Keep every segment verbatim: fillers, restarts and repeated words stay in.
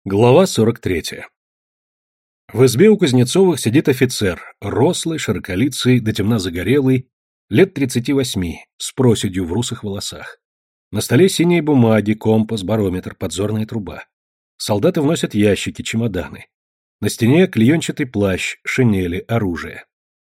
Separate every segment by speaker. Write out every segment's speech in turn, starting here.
Speaker 1: Глава сорок третья. В избе у Кузнецовых сидит офицер, рослый, широколицый, до темна загорелый, лет тридцати восьми, с проседью в русых волосах. На столе синие бумаги, компас, барометр, подзорная труба. Солдаты вносят ящики, чемоданы. На стене клеенчатый плащ, шинели, оружие.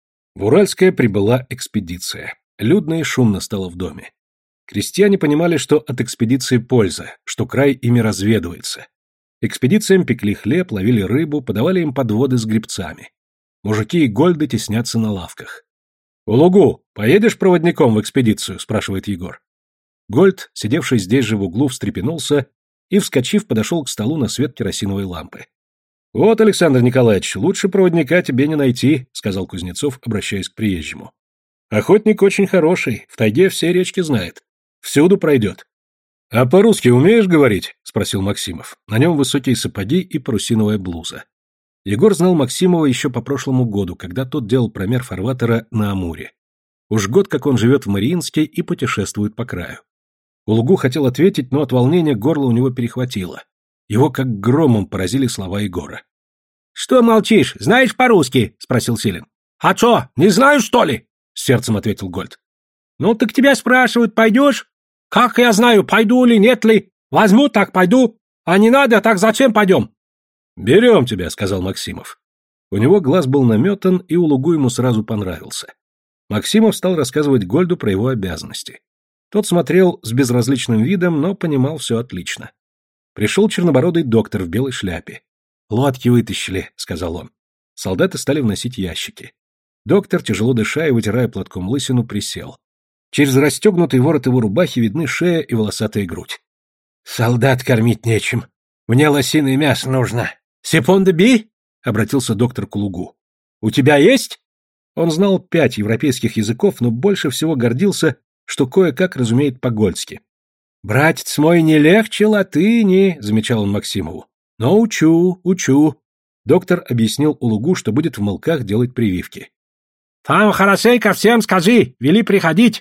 Speaker 1: В Уральское прибыла экспедиция. Людно и шумно стало в доме. Крестьяне понимали, что от экспедиции польза, что край ими разведывается. Экспедициям пекли хлеб, ловили рыбу, подавали им подводы с гребцами. Мужики и гольды теснятся на лавках. — Улугу, поедешь проводником в экспедицию? — спрашивает Егор. Гольд, сидевший здесь же в углу, встрепенулся и, вскочив, подошел к столу на свет керосиновой лампы. — Вот, Александр Николаевич, лучше проводника тебе не найти, — сказал Кузнецов, обращаясь к приезжему. — Охотник очень хороший, в тайге все речки знает. Всюду пройдет. — А по-русски умеешь говорить? — спросил Максимов. На нем высокие сапоги и парусиновая блуза. Егор знал Максимова еще по прошлому году, когда тот делал промер фарватера на Амуре. Уж год, как он живет в Мариинске и путешествует по краю. Улугу хотел ответить, но от волнения горло у него перехватило. Его как громом поразили слова Егора. — Что молчишь? Знаешь по-русски? — спросил Силин. — А что, не знаю, что ли? — с сердцем ответил Гольд. — Ну, так тебя спрашивают, пойдешь? Как я знаю, пойду ли, нет ли? Возьму, так пойду. А не надо, так зачем пойдем? — Берем тебя, — сказал Максимов. У него глаз был наметан, и Улугу ему сразу понравился. Максимов стал рассказывать Гольду про его обязанности. Тот смотрел с безразличным видом, но понимал все отлично. Пришел чернобородый доктор в белой шляпе. — Лодки вытащили, — сказал он. Солдаты стали вносить ящики. Доктор, тяжело дыша и вытирая платком лысину, присел. Через расстегнутый ворот его рубахи видны шея и волосатая грудь. — Солдат кормить нечем. Мне лосиное мясо нужно. — Сепонда би? — обратился доктор к Улугу. — У тебя есть? Он знал пять европейских языков, но больше всего гордился, что кое-как разумеет по-гольски. — Братец мой, не легче латыни, — замечал он Максимову. — Но учу, учу. Доктор объяснил Улугу, что будет в мылках делать прививки. — Там хорошенько всем скажи, вели приходить.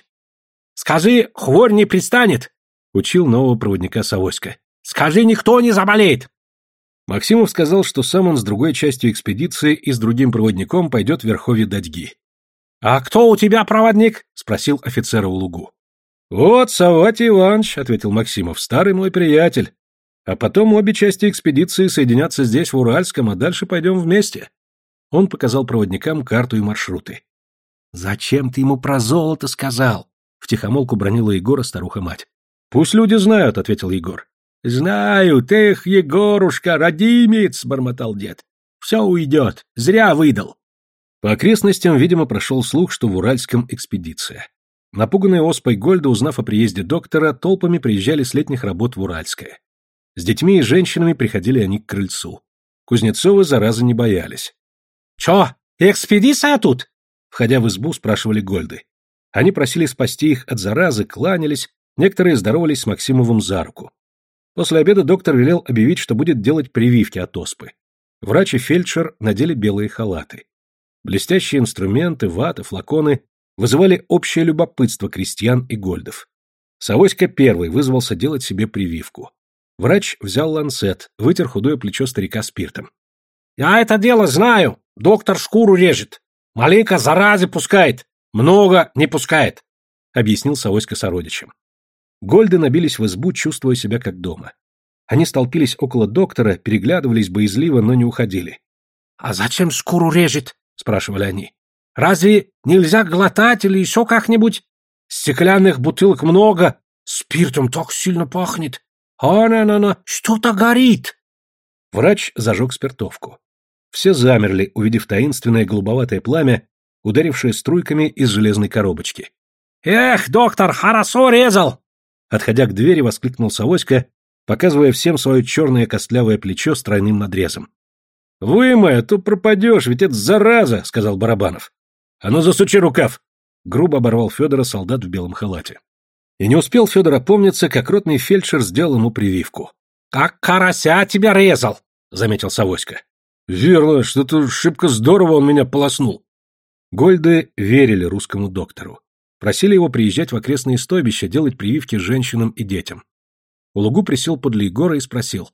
Speaker 1: Скажи, хворь не пристанет, — учил нового проводника Савоська. Скажи, никто не заболеет. Максимов сказал, что сам он с другой частью экспедиции и с другим проводником пойдет в верховье Дадьги. — А кто у тебя проводник? — спросил офицера Улугу. — Вот Савватий Иванович, — ответил Максимов, — старый мой приятель. А потом обе части экспедиции соединятся здесь, в Уральском, а дальше пойдем вместе. Он показал проводникам карту и маршруты. — Зачем ты ему про золото сказал? — втихомолку бронила Егора старуха-мать. — Пусть люди знают, — ответил Егор. — Знают, эх, Егорушка, родимец, — бормотал дед. — Все уйдет, зря выдал. По окрестностям, видимо, прошел слух, что в Уральском экспедиция. Напуганные оспой Гольда, узнав о приезде доктора, толпами приезжали с летних работ в Уральское. С детьми и женщинами приходили они к крыльцу. Кузнецовы заразы не боялись. — Чё, экспедиция тут? — входя в избу, спрашивали Гольды. Они просили спасти их от заразы, кланялись, некоторые здоровались с Максимовым за руку. После обеда доктор велел объявить, что будет делать прививки от оспы. Врач и фельдшер надели белые халаты. Блестящие инструменты, вата, флаконы вызывали общее любопытство крестьян и гольдов. Савоська первый вызвался делать себе прививку. Врач взял ланцет, вытер худое плечо старика спиртом. — Я это дело знаю. Доктор шкуру режет. Маленько заразы пускает. Много не пускает, — объяснил Савоська сородичам. Гольды набились в избу, чувствуя себя как дома. Они столпились около доктора, переглядывались боязливо, но не уходили. — А зачем шкуру режет? — спрашивали они. — Разве нельзя глотать или еще как-нибудь? Стеклянных бутылок много, спиртом так сильно пахнет. А-на-на-на, что-то горит. Врач зажег спиртовку. Все замерли, увидев таинственное голубоватое пламя, ударившее струйками из железной коробочки. — Эх, доктор, хорошо резал! Отходя к двери, воскликнул Савоська, показывая всем свое черное костлявое плечо с тройным надрезом. — Вымой, а то пропадешь, ведь это зараза, — сказал Барабанов. — А ну засучи рукав! — грубо оборвал Федора солдат в белом халате. И не успел Федор опомниться, как ротный фельдшер сделал ему прививку. — Как карася тебя резал! — заметил Савоська. — Верно, что-то шибко здорово он меня полоснул. Гольды верили русскому доктору. Просили его приезжать в окрестные стойбища, делать прививки женщинам и детям. Улугу присел подле Егора и спросил.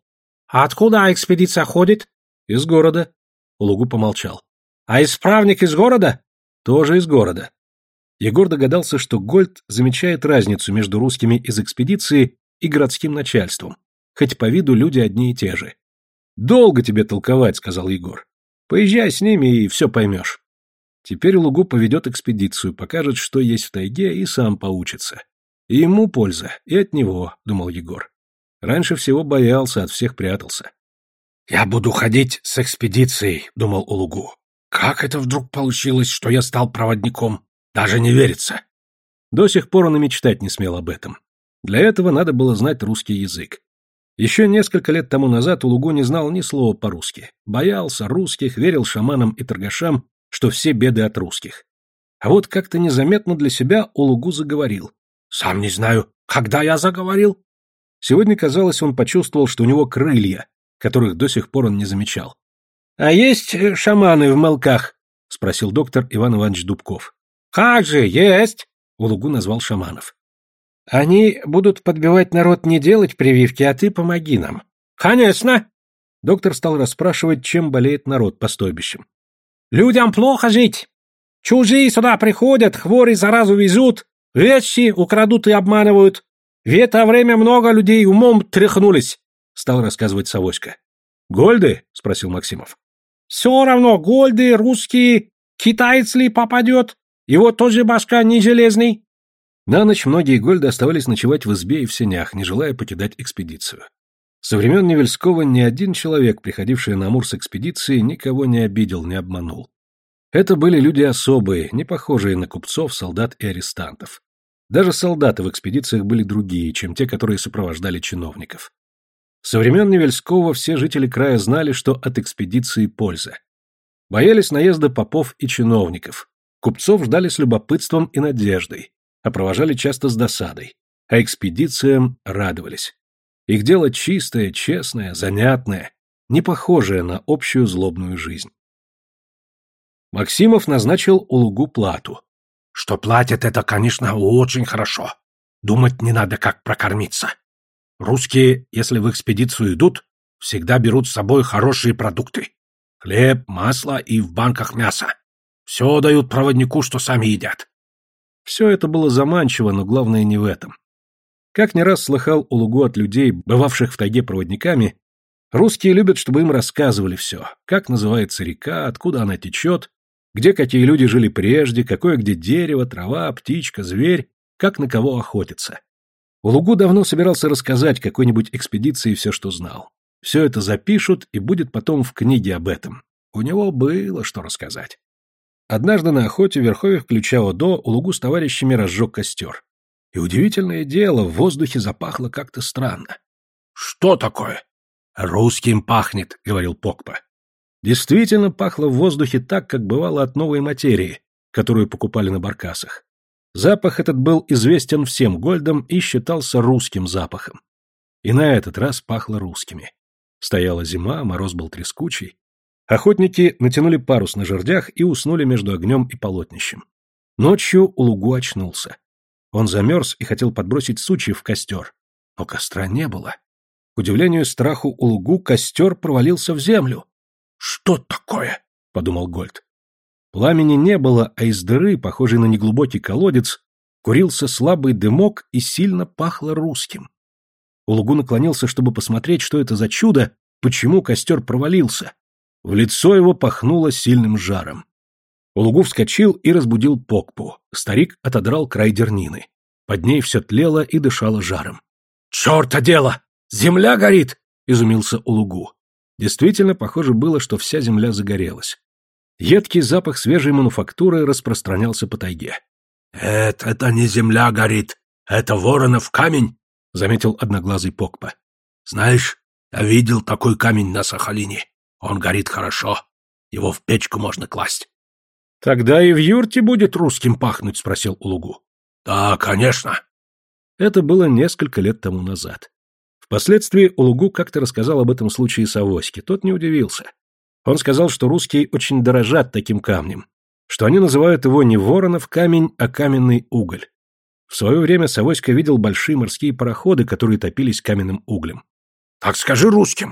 Speaker 2: А откуда экспедиция ходит?
Speaker 1: Из города. Улугу помолчал.
Speaker 2: А исправник из города?
Speaker 1: Тоже из города. Егор догадался, что Гольд замечает разницу между русскими из экспедиции и городским начальством, хоть по виду люди одни и те же. «Долго тебе толковать», — сказал Егор. «Поезжай с ними и все поймешь». Теперь Улугу поведет экспедицию, покажет, что есть в тайге, и сам поучится. И ему польза, и от него, — думал Егор. Раньше всего боялся, от всех прятался.
Speaker 2: «Я буду ходить с экспедицией», — думал Улугу. «Как это вдруг получилось, что я стал проводником? Даже не верится».
Speaker 1: До сих пор он и мечтать не смел об этом. Для этого надо было знать русский язык. Еще несколько лет тому назад Улугу не знал ни слова по-русски. Боялся русских, верил шаманам и торгашам, что все беды от русских. А вот как-то незаметно для себя Улугу заговорил.
Speaker 2: «Сам не знаю, когда я заговорил?»
Speaker 1: Сегодня, казалось, он почувствовал, что у него крылья, которых до сих пор он не замечал.
Speaker 2: «А есть шаманы в Мелках?»
Speaker 1: — спросил доктор Иван Иванович Дубков.
Speaker 2: «Как же, есть!»
Speaker 1: — Улугу назвал шаманов.
Speaker 2: «Они будут подбивать народ не делать прививки, а ты помоги нам». «Конечно!»
Speaker 1: Доктор стал расспрашивать, чем болеет народ по стойбищам.
Speaker 2: «Людям плохо жить. Чужие сюда приходят, хворые заразу везут, вещи украдут и обманывают. В это время много людей умом тряхнулись», — стал рассказывать Савоська.
Speaker 1: «Гольды?» — спросил Максимов.
Speaker 2: «Все равно, гольды, русские, китаец ли попадет, его тоже башка не железный».
Speaker 1: На ночь многие гольды оставались ночевать в избе и в сенях, не желая покидать экспедицию. Со времен Невельского ни один человек, приходивший на Амур с экспедиции, никого не обидел, не обманул. Это были люди особые, не похожие на купцов, солдат и арестантов. Даже солдаты в экспедициях были другие, чем те, которые сопровождали чиновников. Со времен Невельского все жители края знали, что от экспедиции польза. Боялись наезда попов и чиновников. Купцов ждали с любопытством и надеждой, а провожали часто с досадой, а экспедициям радовались. Их дело чистое, честное, занятное, не похожее на общую злобную жизнь. Максимов назначил Улугу плату.
Speaker 2: «Что платят, это, конечно, очень хорошо. Думать не надо, как прокормиться. Русские, если в экспедицию идут, всегда берут с собой хорошие продукты. Хлеб, масло и в банках мясо. Все дают проводнику, что сами едят».
Speaker 1: Все это было заманчиво, но главное не в этом. Как не раз слыхал Улугу от людей, бывавших в тайге проводниками, русские любят, чтобы им рассказывали все, как называется река, откуда она течет, где какие люди жили прежде, какое где дерево, трава, птичка, зверь, как на кого охотиться. Улугу давно собирался рассказать какой-нибудь экспедиции все, что знал. Все это запишут, и будет потом в книге об этом. У него было что рассказать. Однажды на охоте в верховьях Ключао-до Улугу с товарищами разжег костер. И удивительное дело, в воздухе запахло как-то странно.
Speaker 2: «Что такое?» «Русским пахнет», — говорил Покпа.
Speaker 1: Действительно пахло в воздухе так, как бывало от новой материи, которую покупали на баркасах. Запах этот был известен всем гольдам и считался русским запахом. И на этот раз пахло русскими. Стояла зима, мороз был трескучий. Охотники натянули парус на жердях и уснули между огнем и полотнищем. Ночью Улугу очнулся. Он замерз и хотел подбросить сучьев в костер. Но костра не было. К удивлению и страху Улугу костер провалился в землю.
Speaker 2: «Что такое?» — подумал Гольд.
Speaker 1: Пламени не было, а из дыры, похожей на неглубокий колодец, курился слабый дымок и сильно пахло русским. Улугу наклонился, чтобы посмотреть, что это за чудо, почему костер провалился. В лицо его пахнуло сильным жаром. Улугу вскочил и разбудил Покпу. Старик отодрал край дернины. Под ней все тлело и дышало жаром.
Speaker 2: «Черта дело! Земля горит!» — изумился Улугу.
Speaker 1: Действительно, похоже было, что вся земля загорелась. Едкий запах свежей мануфактуры распространялся по тайге.
Speaker 2: «Это, это не земля горит, это воронов камень», — заметил одноглазый Покпа. «Знаешь, я видел такой камень на Сахалине. Он горит хорошо. Его в печку можно класть».
Speaker 1: «Тогда и в юрте будет русским пахнуть?» — спросил Улугу.
Speaker 2: «Да, конечно».
Speaker 1: Это было несколько лет тому назад. Впоследствии Улугу как-то рассказал об этом случае Савоське. Тот не удивился. Он сказал, что русские очень дорожат таким камнем, что они называют его не воронов камень, а каменный уголь. В свое время Савоська видел большие морские пароходы, которые топились каменным углем.
Speaker 2: «Так скажи русским,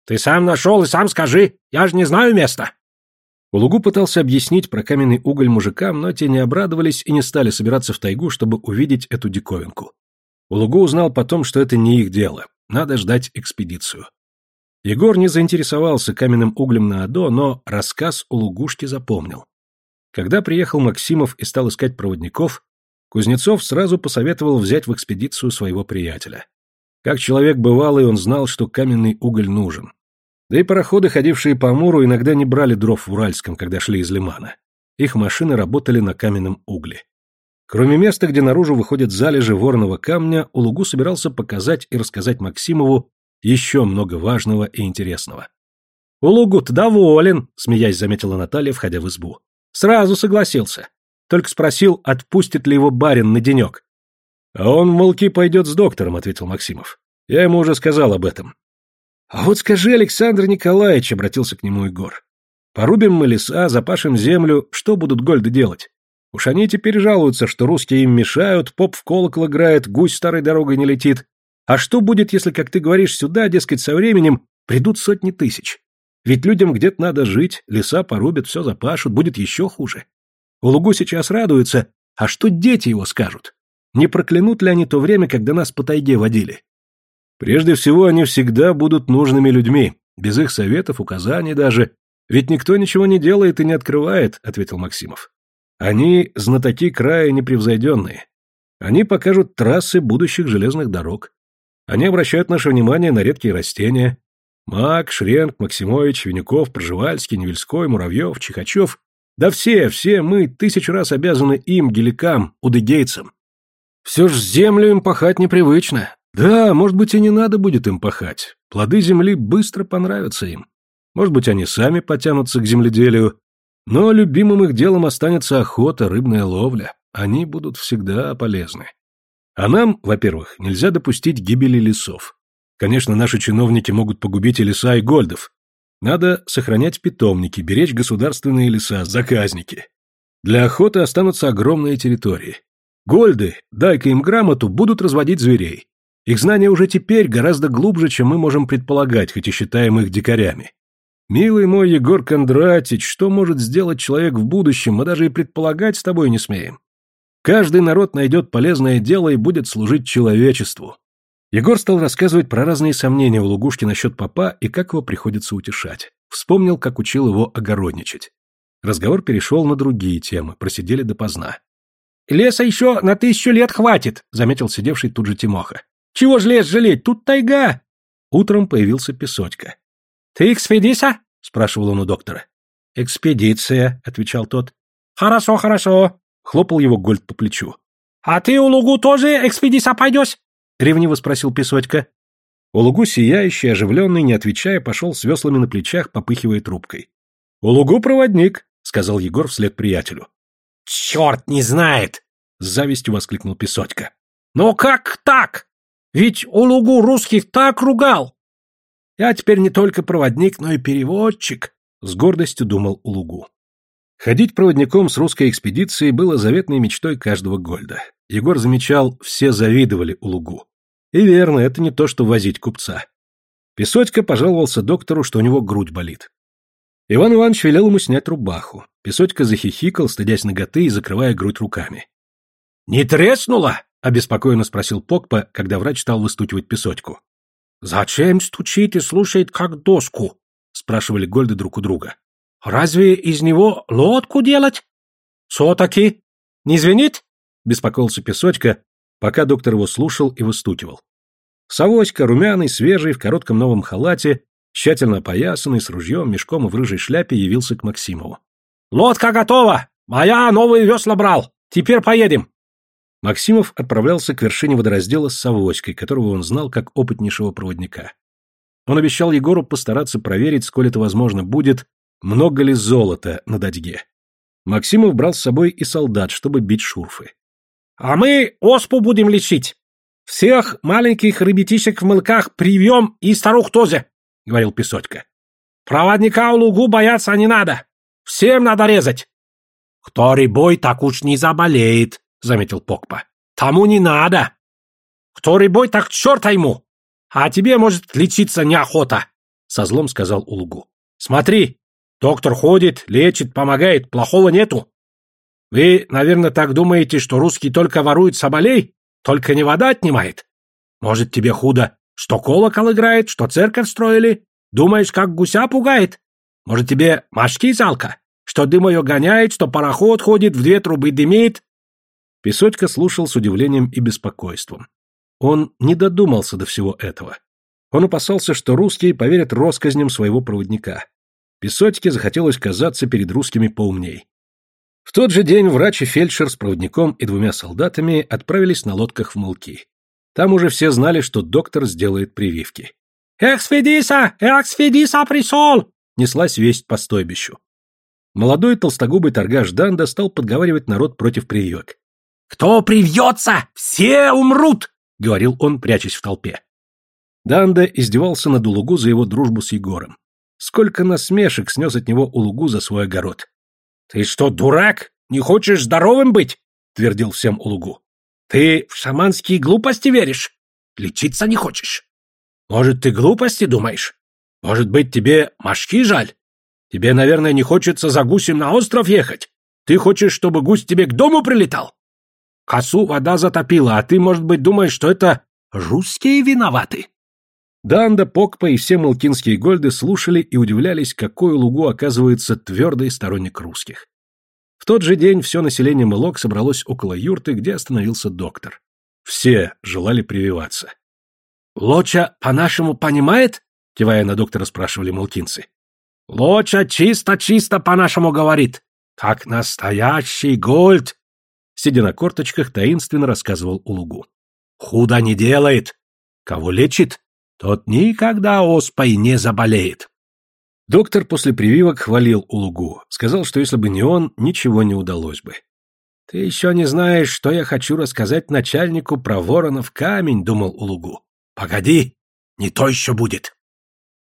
Speaker 2: Ты сам нашел и сам скажи, я же не знаю места.
Speaker 1: Улугу пытался объяснить про каменный уголь мужикам, но те не обрадовались и не стали собираться в тайгу, чтобы увидеть эту диковинку. Улугу узнал потом, что это не их дело, надо ждать экспедицию. Егор не заинтересовался каменным углем на Адо, но рассказ Улугушки запомнил. Когда приехал Максимов и стал искать проводников, Кузнецов сразу посоветовал взять в экспедицию своего приятеля. Как человек бывалый, он знал, что каменный уголь нужен. Да и пароходы, ходившие по Амуру, иногда не брали дров в Уральском, когда шли из лимана. Их машины работали на каменном угле. Кроме места, где наружу выходят залежи ворного камня, Улугу собирался показать и рассказать Максимову еще много важного и интересного. «Улугу-то доволен», — смеясь заметила Наталья, входя в избу. «Сразу согласился. Только спросил, отпустит ли его барин на денек». «А он в Молки пойдет с доктором», — ответил Максимов. «Я ему уже сказал об этом». «А вот скажи, Александр Николаевич», — обратился к нему Егор, — «порубим мы леса, запашем землю, что будут гольды делать? Уж они теперь жалуются, что русские им мешают, поп в колокол играет, гусь старой дорогой не летит. А что будет, если, как ты говоришь, сюда, дескать, со временем придут сотни тысяч? Ведь людям где-то надо жить, леса порубят, все запашут, будет еще хуже. Улугу сейчас радуется, а что дети его скажут? Не проклянут ли они то время, когда нас по тайге водили? Прежде всего, они всегда будут нужными людьми, без их советов, указаний даже. Ведь никто ничего не делает и не открывает, — ответил Максимов. Они знатоки края непревзойденные. Они покажут трассы будущих железных дорог. Они обращают наше внимание на редкие растения. Мак, Шренк, Максимович, Винюков, Пржевальский, Невельской, Муравьев, Чихачев. Да все, все мы тысячу раз обязаны им, геликам, удыгейцам. Все ж землю им пахать непривычно. Да, может быть, и не надо будет им пахать. Плоды земли быстро понравятся им. Может быть, они сами потянутся к земледелию. Но любимым их делом останется охота, рыбная ловля. Они будут всегда полезны. А нам, во-первых, нельзя допустить гибели лесов. Конечно, наши чиновники могут погубить и леса, и гольдов. Надо сохранять питомники, беречь государственные леса, заказники. Для охоты останутся огромные территории. Гольды, дай-ка им грамоту, будут разводить зверей. Их знания уже теперь гораздо глубже, чем мы можем предполагать, хоть и считаем их дикарями. Милый мой Егор Кондратич, что может сделать человек в будущем, мы даже и предполагать с тобой не смеем. Каждый народ найдет полезное дело и будет служить человечеству. Егор стал рассказывать про разные сомнения у Улугушки насчет попа и как его приходится утешать. Вспомнил, как учил его огородничать. Разговор перешел на другие темы, просидели допоздна. «Леса еще на тысячу лет хватит», — заметил сидевший тут же Тимоха. «Чего ж лес жалеть, тут тайга». Утром появился Песотька. «Ты экспедиция?» — спрашивал он у доктора. «Экспедиция», — отвечал тот. «Хорошо, хорошо», — хлопал его Гольд по плечу. «А ты, Улугу, тоже экспедиция пойдешь?» — ревниво спросил Песотька. Улугу, сияющий, оживленный, не отвечая, пошел с веслами на плечах, попыхивая трубкой. «Улугу проводник», — сказал Егор вслед приятелю. «Черт не знает!» — с завистью воскликнул Песотька. «Но как так? Ведь Улугу русских так ругал!» «Я теперь не только проводник, но и переводчик», — с гордостью думал Улугу. Ходить проводником с русской экспедицией было заветной мечтой каждого гольда. Егор замечал, все завидовали Улугу. И верно, это не то, что возить купца. Песотька пожаловался доктору, что у него грудь болит. Иван Иванович велел ему снять рубаху. Песотька захихикал, стыдясь наготы и закрывая грудь руками. «Не треснула?» — обеспокоенно спросил Покпа, когда врач стал выстукивать Песотьку. «Зачем стучит и слушает как доску?» — спрашивали гольды друг у друга. «Разве из него лодку делать?» «Со-таки? Не звенит?» — беспокоился Песотька, пока доктор его слушал и выстукивал. Савоська, румяный, свежий, в коротком новом халате, тщательно опоясанный, с ружьем, мешком и в рыжей шляпе, явился к Максимову. «Лодка готова! А я новые весла брал! Теперь поедем!» Максимов отправлялся к вершине водораздела с Савоськой, которого он знал как опытнейшего проводника. Он обещал Егору постараться проверить, сколь это возможно будет, много ли золота на дадьге. Максимов брал с собой и солдат, чтобы бить шурфы. «А мы оспу будем лечить. Всех маленьких ребятишек в мылках привьем и старух тоже», — говорил Песотька. «Проводника Улугу бояться не надо. Всем надо резать». «Кто рябой, так уж не заболеет», — заметил Покпа. «Тому не надо. Кто рябой, так черта ему. А тебе, может, лечиться неохота.
Speaker 2: со злом сказал Улугу. Смотри, доктор ходит, лечит, помогает, плохого нету. Вы, наверное, так думаете, что русский только ворует соболей, только не вода отнимает? Может, тебе худо, что колокол играет, что церковь строили? Думаешь, как гуся пугает? Может, тебе мошки жалко, что дым ее гоняет, что пароход ходит, в две трубы дымит?
Speaker 1: Песотька слушал с удивлением и беспокойством. Он не додумался до всего этого. Он опасался, что русские поверят россказням своего проводника. Песотьке захотелось казаться перед русскими поумней. В тот же день врач и фельдшер с проводником и двумя солдатами отправились на лодках в Мылки. Там уже все знали, что доктор сделает прививки.
Speaker 2: «Экспедиса! Экспедиса пришел!»
Speaker 1: неслась весть по стойбищу. Молодой толстогубый торгаш Данда стал подговаривать народ против прививок.
Speaker 2: «Кто привьется, все умрут!» — говорил он, прячась в толпе.
Speaker 1: Данда издевался над Улугу за его дружбу с Егором. Сколько насмешек снес от него Улугу за свой огород.
Speaker 2: «Ты что, дурак? Не хочешь здоровым быть?» — твердил всем Улугу. «Ты в шаманские глупости веришь? Лечиться не хочешь? Может, ты глупости думаешь? Может быть, тебе мошки жаль? Тебе, наверное, не хочется за гусем на остров ехать? Ты хочешь, чтобы гусь тебе к дому прилетал? Косу вода затопила, а ты, может быть, думаешь, что это русские виноваты?»
Speaker 1: Данда, Покпа и все мылкинские гольды слушали и удивлялись, какой Улугу оказывается твердый сторонник русских. В тот же день все население Мылок собралось около юрты, где остановился доктор. Все желали прививаться.
Speaker 2: «Лоча по-нашему понимает?» — кивая на доктора, спрашивали мылкинцы. «Лоча чисто-чисто по-нашему говорит, как настоящий гольд!»
Speaker 1: Сидя на корточках, таинственно рассказывал Улугу.
Speaker 2: «Худо не делает. Кого лечит, тот никогда оспой не заболеет».
Speaker 1: Доктор после прививок хвалил Улугу, сказал, что если бы не он, ничего не удалось бы.
Speaker 2: «Ты еще не знаешь, что я хочу рассказать начальнику про воронов камень», — думал Улугу. «Погоди, не то еще будет».